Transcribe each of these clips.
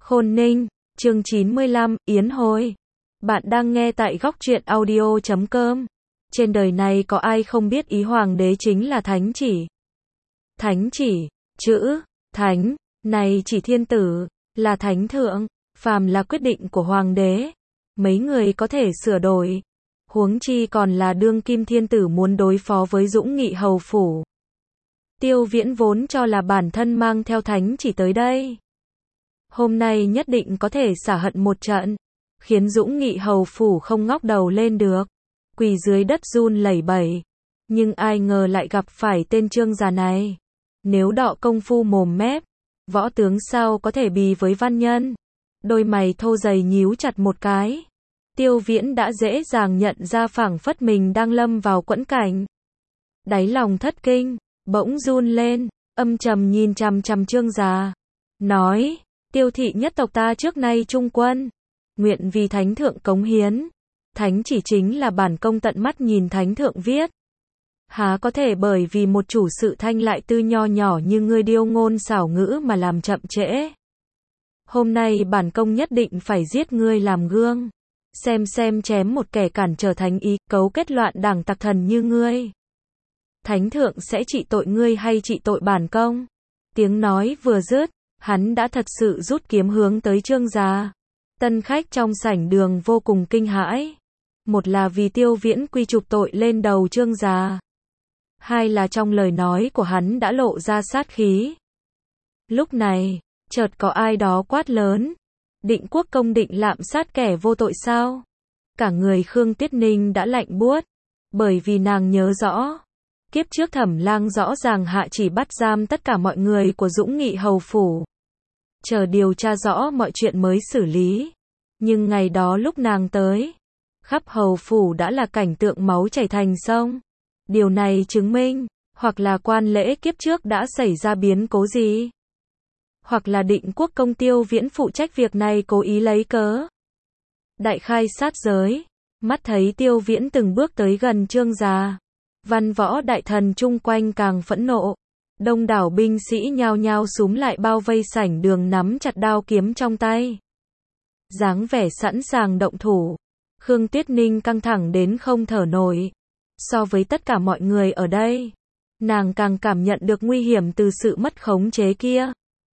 Khôn Ninh, chương 95, Yến Hồi. Bạn đang nghe tại góc truyện audio.com. Trên đời này có ai không biết ý hoàng đế chính là thánh chỉ. Thánh chỉ, chữ, thánh, này chỉ thiên tử, là thánh thượng, phàm là quyết định của hoàng đế. Mấy người có thể sửa đổi. Huống chi còn là đương kim thiên tử muốn đối phó với Dũng Nghị hầu phủ. Tiêu Viễn vốn cho là bản thân mang theo thánh chỉ tới đây. Hôm nay nhất định có thể xả hận một trận, khiến Dũng Nghị hầu phủ không ngóc đầu lên được, quỳ dưới đất run lẩy bẩy. Nhưng ai ngờ lại gặp phải tên Trương già này. Nếu đọ công phu mồm mép, võ tướng sao có thể bì với văn nhân. Đôi mày thô dày nhíu chặt một cái. Tiêu Viễn đã dễ dàng nhận ra phảng phất mình đang lâm vào quẫn cảnh. Đáy lòng thất kinh, bỗng run lên, âm trầm nhìn chằm chằm Trương già, nói: Tiêu thị nhất tộc ta trước nay trung quân, nguyện vì thánh thượng cống hiến. Thánh chỉ chính là bản công tận mắt nhìn thánh thượng viết. Há có thể bởi vì một chủ sự thanh lại tư nho nhỏ như ngươi điêu ngôn xảo ngữ mà làm chậm trễ. Hôm nay bản công nhất định phải giết ngươi làm gương, xem chém một kẻ cản trở thánh ý, cấu kết loạn đảng tặc thần như ngươi. Thánh thượng sẽ trị tội ngươi hay trị tội bản công? Tiếng nói vừa dứt, hắn đã thật sự rút kiếm hướng tới Trương già. Tân khách trong sảnh đường vô cùng kinh hãi. Một là vì Tiêu Viễn quy chụp tội lên đầu Trương già. Hai là trong lời nói của hắn đã lộ ra sát khí. Lúc này, chợt có ai đó quát lớn: Định quốc công định lạm sát kẻ vô tội sao? Cả người Khương Tuyết Ninh đã lạnh buốt, bởi vì nàng nhớ rõ. Kiếp trước Thẩm Lang rõ ràng hạ chỉ bắt giam tất cả mọi người của Dũng Nghị hầu phủ, chờ điều tra rõ mọi chuyện mới xử lý. Nhưng ngày đó lúc nàng tới, khắp hầu phủ đã là cảnh tượng máu chảy thành sông. Điều này chứng minh, hoặc là quan lễ kiếp trước đã xảy ra biến cố gì, hoặc là Định quốc công Tiêu Viễn phụ trách việc này cố ý lấy cớ đại khai sát giới. Mắt thấy Tiêu Viễn từng bước tới gần Trương già, văn võ đại thần chung quanh càng phẫn nộ. Đông đảo binh sĩ nhao nhao xúm lại bao vây sảnh đường, nắm chặt đao kiếm trong tay, dáng vẻ sẵn sàng động thủ. Khương Tuyết Ninh căng thẳng đến không thở nổi. So với tất cả mọi người ở đây, nàng càng cảm nhận được nguy hiểm từ sự mất khống chế kia.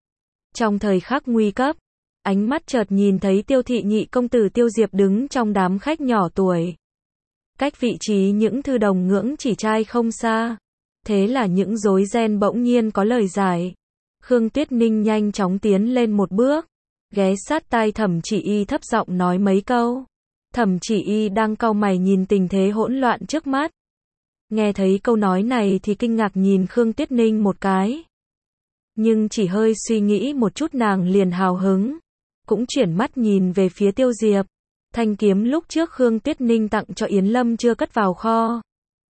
Trong thời khắc nguy cấp, ánh mắt chợt nhìn thấy Tiêu thị nhị công tử Tiêu Diệp đứng trong đám khách nhỏ tuổi, cách vị trí những thư đồng ngưỡng chỉ trai không xa. Thế là những rối ren bỗng nhiên có lời giải. Khương Tuyết Ninh nhanh chóng tiến lên một bước, ghé sát tai Thẩm Chỉ Y thấp giọng nói mấy câu. Thẩm Chỉ Y đang cau mày nhìn tình thế hỗn loạn trước mắt. Nghe thấy câu nói này thì kinh ngạc nhìn Khương Tuyết Ninh một cái. Nhưng chỉ hơi suy nghĩ một chút nàng liền hào hứng, cũng chuyển mắt nhìn về phía Tiêu Diệp. Thanh kiếm lúc trước Khương Tuyết Ninh tặng cho Yến Lâm chưa cất vào kho,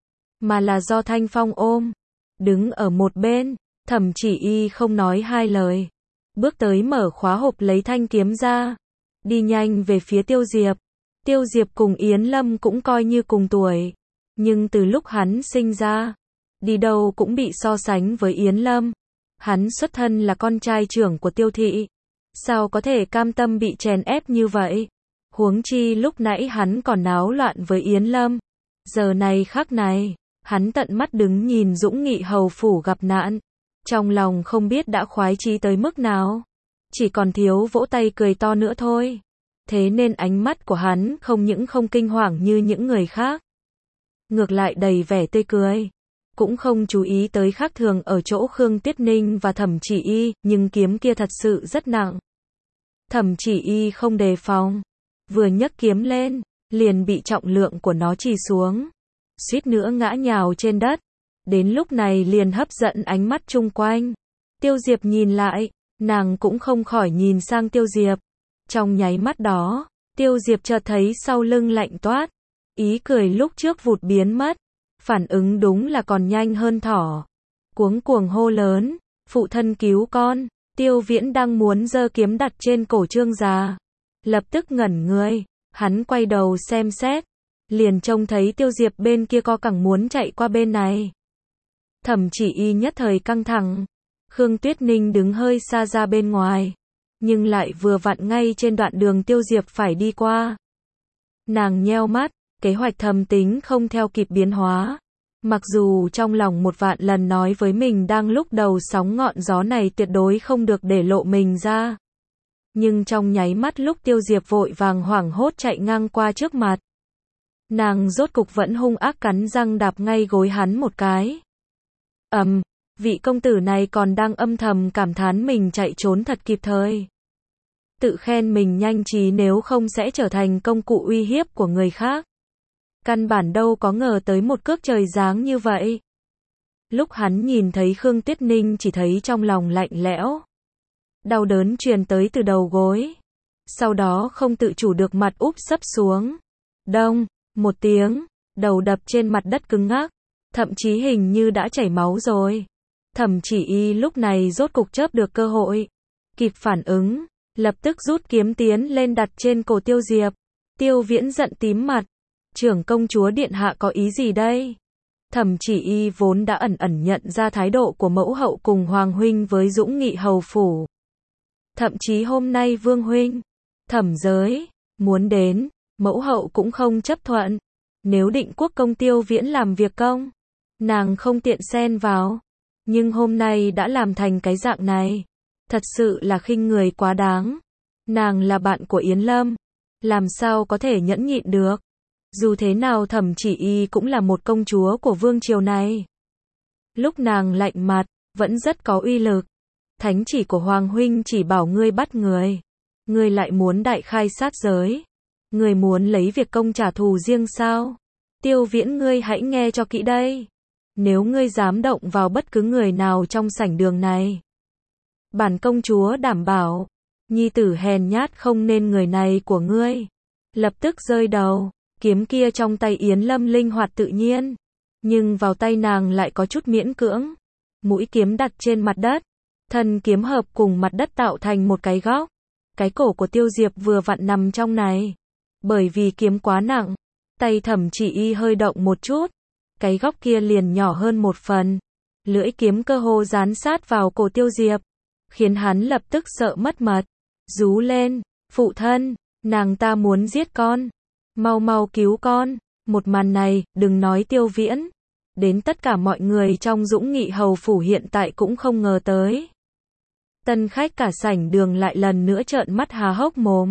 mà là do Thanh Phong ôm. Đứng ở một bên, Thẩm Chỉ Y không nói hai lời, bước tới mở khóa hộp lấy thanh kiếm ra, đi nhanh về phía Tiêu Diệp. Tiêu Diệp cùng Yến Lâm cũng coi như cùng tuổi, nhưng từ lúc hắn sinh ra, đi đâu cũng bị so sánh với Yến Lâm. Hắn xuất thân là con trai trưởng của Tiêu thị, sao có thể cam tâm bị chèn ép như vậy? Huống chi lúc nãy hắn còn náo loạn với Yến Lâm. Giờ này khắc này, hắn tận mắt đứng nhìn Dũng Nghị hầu phủ gặp nạn, trong lòng không biết đã khoái chí tới mức nào, chỉ còn thiếu vỗ tay cười to nữa thôi. Thế nên ánh mắt của hắn không những không kinh hoàng như những người khác, ngược lại đầy vẻ tươi cười. Cũng không chú ý tới khác thường ở chỗ Khương Tuyết Ninh và Thẩm Chỉ Y, nhưng kiếm kia thật sự rất nặng. Thẩm Chỉ Y không đề phòng, vừa nhấc kiếm lên, liền bị trọng lượng của nó trì xuống, suýt nữa ngã nhào trên đất. Đến lúc này liền hấp dẫn ánh mắt chung quanh. Tiêu Diệp nhìn lại, nàng cũng không khỏi nhìn sang Tiêu Diệp. Trong nháy mắt đó, Tiêu Diệp chợt thấy sau lưng lạnh toát, ý cười lúc trước vụt biến mất, phản ứng đúng là còn nhanh hơn thỏ. Cuống cuồng hô lớn: Phụ thân cứu con! Tiêu Viễn đang muốn giơ kiếm đặt trên cổ Trương già, lập tức ngẩn người. Hắn quay đầu xem xét, liền trông thấy Tiêu Diệp bên kia co cẳng muốn chạy qua bên này. Thẩm Chỉ Y nhất thời căng thẳng. Khương Tuyết Ninh đứng hơi xa ra bên ngoài, nhưng lại vừa vặn ngay trên đoạn đường Tiêu Diệp phải đi qua. Nàng nheo mắt, kế hoạch thầm tính không theo kịp biến hóa. Mặc dù trong lòng một vạn lần nói với mình đang lúc đầu sóng ngọn gió này tuyệt đối không được để lộ mình ra. Nhưng trong nháy mắt lúc Tiêu Diệp vội vàng hoảng hốt chạy ngang qua trước mặt, nàng rốt cục vẫn hung ác cắn răng đạp ngay gối hắn một cái. Vị công tử này còn đang âm thầm cảm thán mình chạy trốn thật kịp thời. Tự khen mình nhanh trí nếu không sẽ trở thành công cụ uy hiếp của người khác. Căn bản đâu có ngờ tới một cước trời giáng như vậy. Lúc hắn nhìn thấy Khương Tuyết Ninh chỉ thấy trong lòng lạnh lẽo. Đau đớn truyền tới từ đầu gối. Sau đó không tự chủ được mặt úp sấp xuống. Đông, một tiếng, đầu đập trên mặt đất cứng ngắc. Thậm chí hình như đã chảy máu rồi. Thẩm Chỉ Y lúc này rốt cục chớp được cơ hội. Kịp phản ứng, lập tức rút kiếm tiến lên đặt trên cổ Tiêu Diệp. Tiêu Viễn giận tím mặt. Trưởng công chúa điện hạ có ý gì đây? Thẩm Chỉ Y vốn đã ẩn ẩn nhận ra thái độ của mẫu hậu cùng Hoàng huynh với Dũng Nghị hầu phủ. Thậm chí hôm nay Vương huynh, Thẩm giới, muốn đến, mẫu hậu cũng không chấp thuận. Nếu Định Quốc công Tiêu Viễn làm việc công, nàng không tiện xen vào. Nhưng hôm nay đã làm thành cái dạng này. Thật sự là khinh người quá đáng. Nàng là bạn của Yến Lâm. Làm sao có thể nhẫn nhịn được. Dù thế nào Thẩm Chỉ Y cũng là một công chúa của vương triều này. Lúc nàng lạnh mặt, vẫn rất có uy lực. Thánh chỉ của Hoàng huynh chỉ bảo ngươi bắt người. Ngươi lại muốn đại khai sát giới. Ngươi muốn lấy việc công trả thù riêng sao? Tiêu Viễn ngươi hãy nghe cho kỹ đây. Nếu ngươi dám động vào bất cứ người nào trong sảnh đường này, bản công chúa đảm bảo, nhi tử hèn nhát không nên người này của ngươi. Lập tức rơi đầu, kiếm kia trong tay Yến Lâm linh hoạt tự nhiên, nhưng vào tay nàng lại có chút miễn cưỡng. Mũi kiếm đặt trên mặt đất, thân kiếm hợp cùng mặt đất tạo thành một cái góc. Cái cổ của Tiêu Diệp vừa vặn nằm trong này. Bởi vì kiếm quá nặng, tay Thẩm Chỉ Y hơi động một chút. Cái góc kia liền nhỏ hơn một phần. Lưỡi kiếm cơ hồ dán sát vào cổ Tiêu Diệp, khiến hắn lập tức sợ mất mật. Rú lên, phụ thân, nàng ta muốn giết con. Mau mau cứu con. Một màn này, đừng nói Tiêu Viễn, đến tất cả mọi người trong Dũng Nghị hầu phủ hiện tại cũng không ngờ tới. Tân khách cả sảnh đường lại lần nữa trợn mắt há hốc mồm.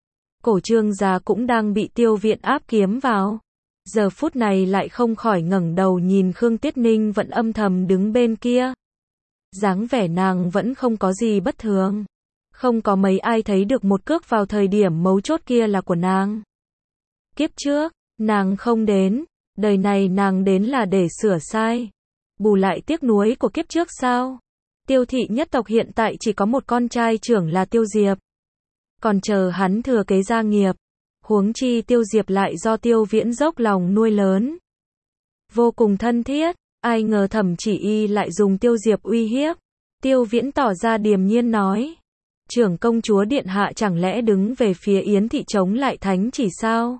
Cổ Trương gia cũng đang bị Tiêu Viễn áp kiếm vào. Giờ phút này lại không khỏi ngẩng đầu nhìn Khương Tuyết Ninh vẫn âm thầm đứng bên kia. Dáng vẻ nàng vẫn không có gì bất thường. Không có mấy ai thấy được một cước vào thời điểm mấu chốt kia là của nàng. Kiếp trước, nàng không đến. Đời này nàng đến là để sửa sai. Bù lại tiếc nuối của kiếp trước sao? Tiêu thị nhất tộc hiện tại chỉ có một con trai trưởng là Tiêu Diệp. Còn chờ hắn thừa kế gia nghiệp. Huống chi Tiêu Diệp lại do Tiêu Viễn dốc lòng nuôi lớn. Vô cùng thân thiết, ai ngờ Thẩm Chỉ Y lại dùng Tiêu Diệp uy hiếp. Tiêu Viễn tỏ ra điềm nhiên nói. Trưởng công chúa điện hạ chẳng lẽ đứng về phía Yến thị chống lại thánh chỉ sao?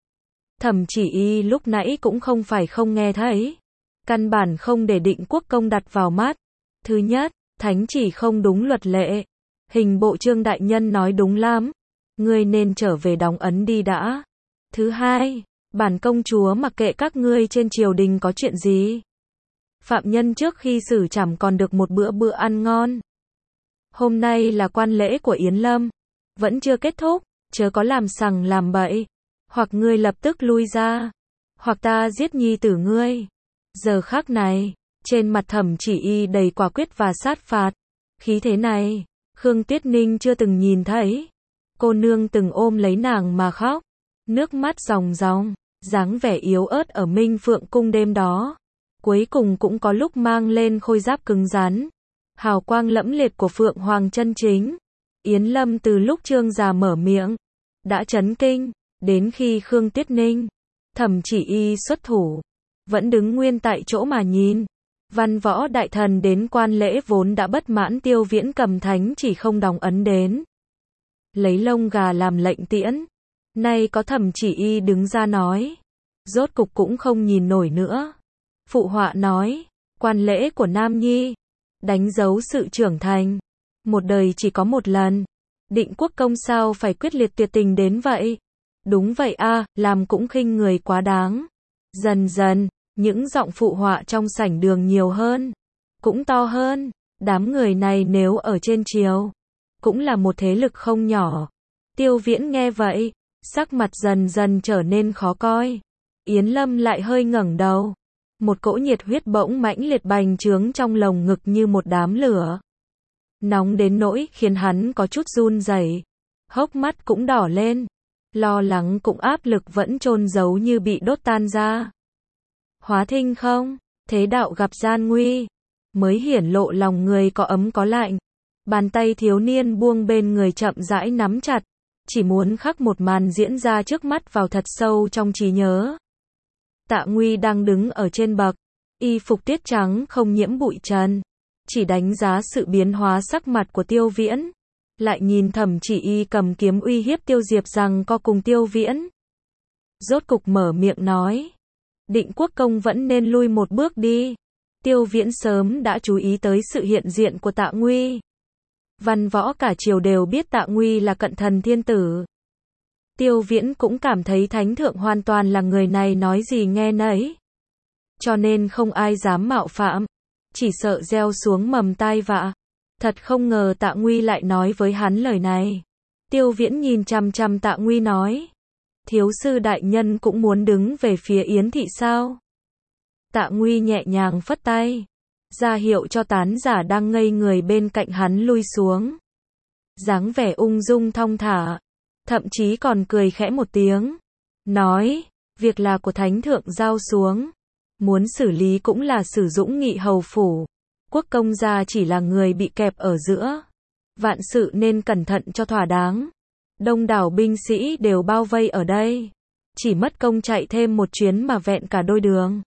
Thẩm Chỉ Y lúc nãy cũng không phải không nghe thấy. Căn bản không để Định Quốc công đặt vào mắt. Thứ nhất, thánh chỉ không đúng luật lệ. Hình bộ Trương đại nhân nói đúng lắm. Ngươi nên trở về đóng ấn đi đã. Thứ hai, bản công chúa mặc kệ các ngươi trên triều đình có chuyện gì. Phạm nhân trước khi xử trảm còn được một bữa ăn ngon. Hôm nay là quan lễ của Yến Lâm. Vẫn chưa kết thúc, chớ có làm sằng làm bậy. Hoặc ngươi lập tức lui ra. Hoặc ta giết nhi tử ngươi. Giờ khắc này, trên mặt Thẩm Chỉ Y đầy quả quyết và sát phạt. Khí thế này, Khương Tuyết Ninh chưa từng nhìn thấy. Cô nương từng ôm lấy nàng mà khóc. Nước mắt ròng ròng, dáng vẻ yếu ớt ở Minh Phượng cung đêm đó. Cuối cùng cũng có lúc mang lên khôi giáp cứng rắn. Hào quang lẫm liệt của Phượng Hoàng chân chính. Yến Lâm từ lúc Trương gia mở miệng, đã chấn kinh. Đến khi Khương Tuyết Ninh, Thẩm Chỉ Y xuất thủ, vẫn đứng nguyên tại chỗ mà nhìn. Văn võ đại thần đến quan lễ vốn đã bất mãn Tiêu Viễn cầm thánh chỉ không đóng ấn đến. Lấy lông gà làm lệnh tiễn. Nay có Thẩm Chỉ Y đứng ra nói. Rốt cục cũng không nhìn nổi nữa. Phụ họa nói, quan lễ của Nam Nhi, đánh dấu sự trưởng thành. Một đời chỉ có một lần. Định Quốc Công sao phải quyết liệt tuyệt tình đến vậy? Đúng vậy a, làm cũng khinh người quá đáng. Dần dần, những giọng phụ họa trong sảnh đường nhiều hơn, cũng to hơn. Đám người này nếu ở trên triều, cũng là một thế lực không nhỏ. Tiêu Viễn nghe vậy, sắc mặt dần dần trở nên khó coi. Yến Lâm lại hơi ngẩng đầu. Một cỗ nhiệt huyết bỗng mãnh liệt bành trướng trong lồng ngực như một đám lửa. Nóng đến nỗi khiến hắn có chút run rẩy, hốc mắt cũng đỏ lên. Lo lắng cũng áp lực vẫn chôn giấu như bị đốt tan ra. Hóa Thinh không, thế đạo gặp gian nguy, mới hiển lộ lòng người có ấm có lạnh. Bàn tay thiếu niên buông bên người chậm rãi nắm chặt, chỉ muốn khắc một màn diễn ra trước mắt vào thật sâu trong trí nhớ. Tạ Nguy đang đứng ở trên bậc, y phục tiết trắng không nhiễm bụi trần, chỉ đánh giá sự biến hóa sắc mặt của Tiêu Viễn, lại nhìn Thẩm Chỉ Y cầm kiếm uy hiếp Tiêu Diệp rằng co cùng Tiêu Viễn. Rốt cục mở miệng nói, Định Quốc Công vẫn nên lui một bước đi. Tiêu Viễn sớm đã chú ý tới sự hiện diện của Tạ Nguy. Văn võ cả triều đều biết Tạ Nguy là cận thần thiên tử. Tiêu Viễn cũng cảm thấy Thánh Thượng hoàn toàn là người này nói gì nghe nấy. Cho nên không ai dám mạo phạm, chỉ sợ gieo xuống mầm tai vạ. Thật không ngờ Tạ Nguy lại nói với hắn lời này. Tiêu Viễn nhìn chằm chằm Tạ Nguy nói, thiếu sư đại nhân cũng muốn đứng về phía Yến thị sao? Tạ Nguy nhẹ nhàng phất tay, ra hiệu cho tán giả đang ngây người bên cạnh hắn lui xuống. Dáng vẻ ung dung thong thả, thậm chí còn cười khẽ một tiếng, nói, việc là của Thánh Thượng giao xuống, muốn xử lý cũng là Sử Dũng Nghị hầu phủ. Quốc công gia chỉ là người bị kẹp ở giữa, vạn sự nên cẩn thận cho thỏa đáng. Đông đảo binh sĩ đều bao vây ở đây, chỉ mất công chạy thêm một chuyến mà vẹn cả đôi đường.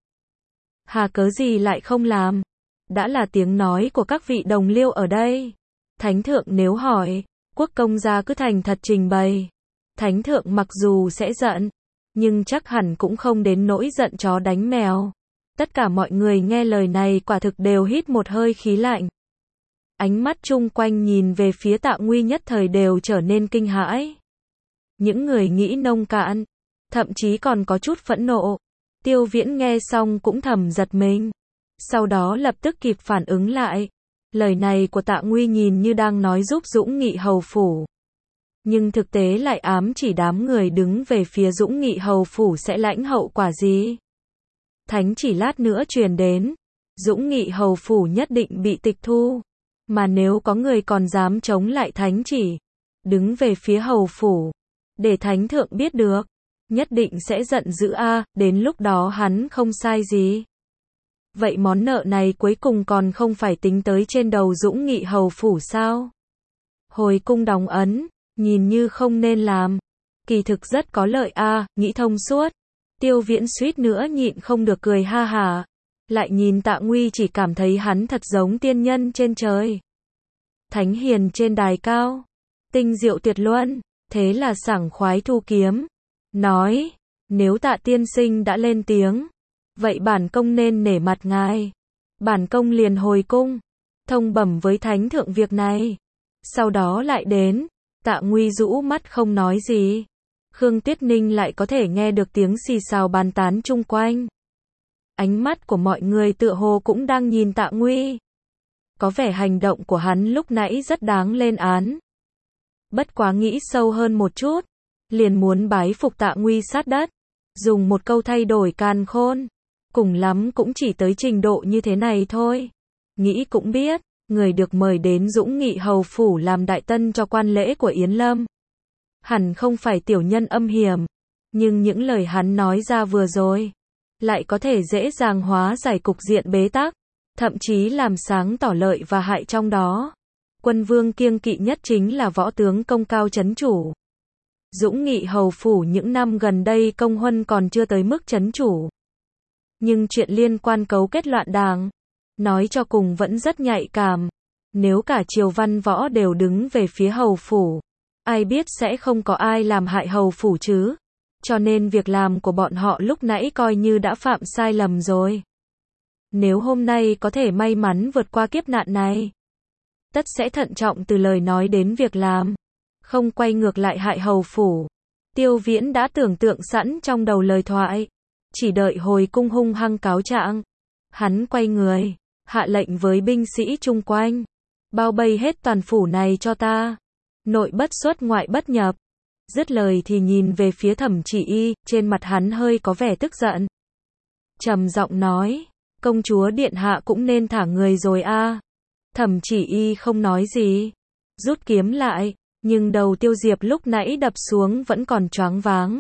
Hà cớ gì lại không làm? Đã là tiếng nói của các vị đồng liêu ở đây. Thánh Thượng nếu hỏi, quốc công gia cứ thành thật trình bày. Thánh Thượng mặc dù sẽ giận, nhưng chắc hẳn cũng không đến nỗi giận chó đánh mèo. Tất cả mọi người nghe lời này quả thực đều hít một hơi khí lạnh. Ánh mắt chung quanh nhìn về phía Tạ Nguy nhất thời đều trở nên kinh hãi. Những người nghĩ nông cạn, thậm chí còn có chút phẫn nộ. Tiêu Viễn nghe xong cũng thầm giật mình. Sau đó lập tức kịp phản ứng lại. Lời này của Tạ Nguy nhìn như đang nói giúp Dũng Nghị hầu phủ. Nhưng thực tế lại ám chỉ đám người đứng về phía Dũng Nghị hầu phủ sẽ lãnh hậu quả gì. Thánh chỉ lát nữa truyền đến, Dũng Nghị hầu phủ nhất định bị tịch thu. Mà nếu có người còn dám chống lại thánh chỉ, đứng về phía hầu phủ, để Thánh Thượng biết được, nhất định sẽ giận dữ đến lúc đó hắn không sai gì. Vậy món nợ này cuối cùng còn không phải tính tới trên đầu Dũng Nghị hầu phủ sao? Hồi cung đóng ấn, nhìn như không nên làm, kỳ thực rất có lợi nghĩ thông suốt. Tiêu Viễn suýt nữa nhịn không được cười ha hả. Lại nhìn Tạ Nguy chỉ cảm thấy hắn thật giống tiên nhân trên trời. Thánh hiền trên đài cao, tinh diệu tuyệt luân, thế là sảng khoái thu kiếm. Nói, nếu Tạ tiên sinh đã lên tiếng, vậy bản công nên nể mặt ngài. Bản công liền hồi cung, thông bẩm với Thánh Thượng việc này. Sau đó lại đến, Tạ Nguy rũ mắt không nói gì. Khương Tuyết Ninh lại có thể nghe được tiếng xì xào bàn tán chung quanh. Ánh mắt của mọi người tựa hồ cũng đang nhìn Tạ Nguy. Có vẻ hành động của hắn lúc nãy rất đáng lên án. Bất quá nghĩ sâu hơn một chút, liền muốn bái phục Tạ Nguy sát đất. Dùng một câu thay đổi càn khôn, cùng lắm cũng chỉ tới trình độ như thế này thôi. Nghĩ cũng biết, người được mời đến Dũng Nghị hầu phủ làm đại tân cho quan lễ của Yến Lâm. Hẳn không phải tiểu nhân âm hiểm, nhưng những lời hắn nói ra vừa rồi, lại có thể dễ dàng hóa giải cục diện bế tắc, thậm chí làm sáng tỏ lợi và hại trong đó. Quân vương kiêng kỵ nhất chính là võ tướng công cao trấn chủ. Dũng Nghị hầu phủ những năm gần đây công huân còn chưa tới mức trấn chủ. Nhưng chuyện liên quan cấu kết loạn đảng, nói cho cùng vẫn rất nhạy cảm. Nếu cả triều văn võ đều đứng về phía hầu phủ, ai biết sẽ không có ai làm hại hầu phủ chứ. Cho nên việc làm của bọn họ lúc nãy coi như đã phạm sai lầm rồi. Nếu hôm nay có thể may mắn vượt qua kiếp nạn này, tất sẽ thận trọng từ lời nói đến việc làm. không quay ngược lại hại hầu phủ. Tiêu Viễn đã tưởng tượng sẵn trong đầu lời thoại, chỉ đợi hồi cung hung hăng cáo trạng. Hắn quay người, hạ lệnh với binh sĩ chung quanh, bao vây hết toàn phủ này cho ta. Nội bất xuất ngoại bất nhập. Dứt lời thì nhìn về phía Thẩm Chỉ Y, trên mặt hắn hơi có vẻ tức giận. Trầm giọng nói, công chúa điện hạ cũng nên thả người rồi a. Thẩm Chỉ Y không nói gì, rút kiếm lại, nhưng đầu Tiêu Diệp lúc nãy đập xuống vẫn còn choáng váng.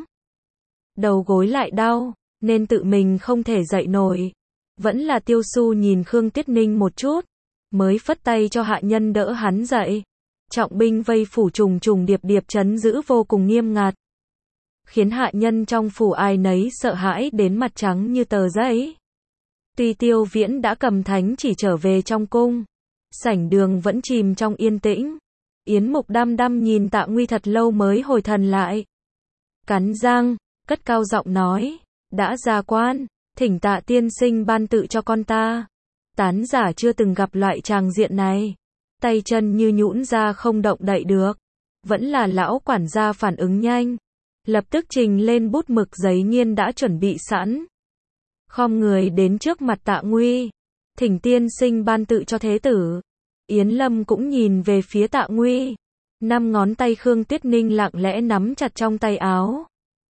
Đầu gối lại đau, nên tự mình không thể dậy nổi. Vẫn là Tiêu Xu nhìn Khương Tiết Ninh một chút, mới phất tay cho hạ nhân đỡ hắn dậy. Trọng binh vây phủ trùng trùng điệp điệp trấn giữ vô cùng nghiêm ngặt, khiến hạ nhân trong phủ ai nấy sợ hãi đến mặt trắng như tờ giấy. Tuy Tiêu Viễn đã cầm thánh chỉ trở về trong cung, sảnh đường vẫn chìm trong yên tĩnh. Yến Mục đăm đăm nhìn Tạ Nguy thật lâu mới hồi thần lại. Cắn răng, cất cao giọng nói, đã ra quan, thỉnh Tạ tiên sinh ban tự cho con ta. Tán giả chưa từng gặp loại tràng diện này, tay chân như nhũn ra không động đậy được. Vẫn là lão quản gia phản ứng nhanh, lập tức trình lên bút mực giấy nghiên đã chuẩn bị sẵn. Khom người đến trước mặt Tạ Nguy, thỉnh tiên sinh ban tự cho thế tử. Yến Lâm cũng nhìn về phía Tạ Nguy. 5 ngón tay Khương Tiết Ninh lặng lẽ nắm chặt trong tay áo.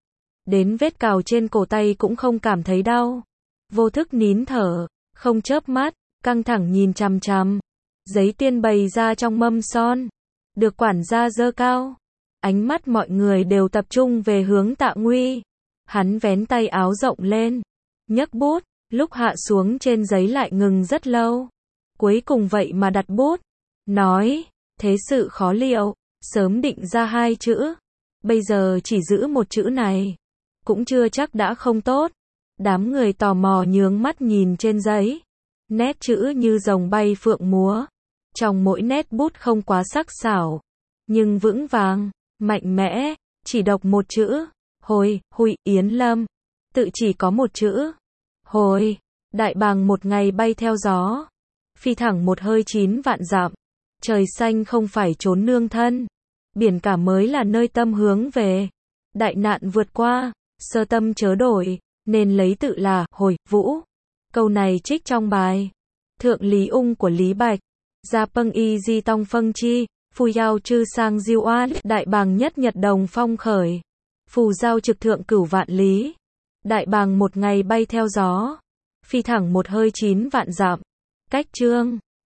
Đến vết cào trên cổ tay cũng không cảm thấy đau. Vô thức nín thở, không chớp mắt, căng thẳng nhìn chằm chằm. Giấy tiên bày ra trong mâm son, được quản gia giơ cao. Ánh mắt mọi người đều tập trung về hướng Tạ Nguy. Hắn vén tay áo rộng lên, nhấc bút, lúc hạ xuống trên giấy lại ngừng rất lâu. Cuối cùng vậy mà đặt bút, nói, thế sự khó liệu, sớm định ra 2 chữ, bây giờ chỉ giữ 1 chữ này, cũng chưa chắc đã không tốt. Đám người tò mò nhướng mắt nhìn trên giấy, nét chữ như rồng bay phượng múa, trong mỗi nét bút không quá sắc sảo, nhưng vững vàng, mạnh mẽ, chỉ đọc 1 chữ, hồi, hụi, Yến Lâm, tự chỉ có 1 chữ, hồi, đại bàng một ngày bay theo gió, phi thẳng một hơi 9 vạn dặm, trời xanh không phải trốn nương thân, biển cả mới là nơi tâm hướng về, đại nạn vượt qua, sơ tâm chớ đổi, nên lấy tự là, hồi, vũ. Câu này trích trong bài Thượng Lý Ung của Lý Bạch. Gia Pâng Y Di Tông Phân Chi, Phù Giao Trư Sang Diêu Oan, đại bàng nhất nhật đồng phong khởi. Phù giao trực thượng cửu vạn lý. Đại bàng một ngày bay theo gió, phi thẳng một hơi 9 vạn dặm. Cách chương